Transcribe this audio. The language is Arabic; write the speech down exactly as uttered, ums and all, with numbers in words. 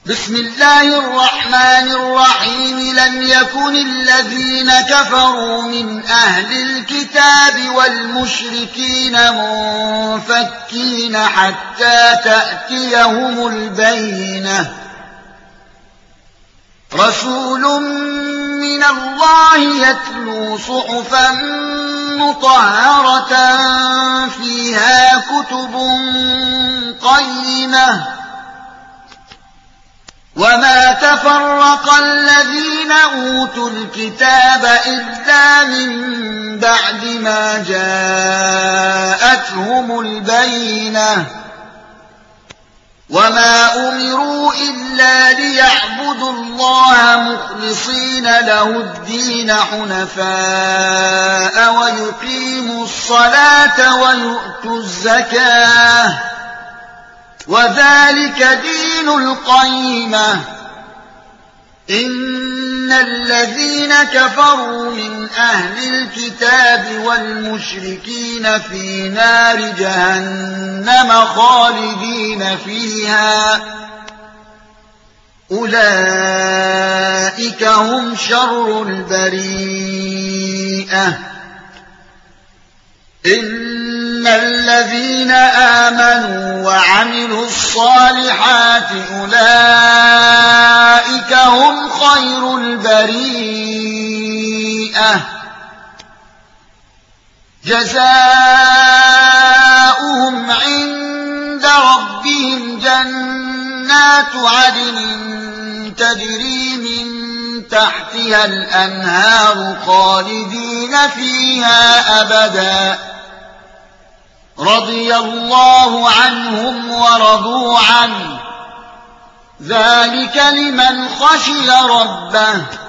بسم الله الرحمن الرحيم لم يكن الذين كفروا من أهل الكتاب والمشركين منفكين حتى تأتيهم البينة رسول من الله يتلو صحفا مطهرة فيها كتب قيمة وما تفرق الذين أوتوا الكتاب إلا من بعد ما جاءتهم البينة وما أمروا إلا ليعبدوا الله مخلصين له الدين حنفاء ويقيموا الصلاة ويؤتوا الزكاة وذلك دين القيمة إن الذين كفروا من أهل الكتاب والمشركين في نار جهنم خالدين فيها أولئك هم شر البريئة إن الذين آمنوا وعملوا الصالحات أولئك هم خير البريئة جزاؤهم عند ربهم جنات عدن تجري من تحتها الأنهار خالدين فيها أبدا رضي الله عنهم ورضوا عنه ذلك لمن خشي ربه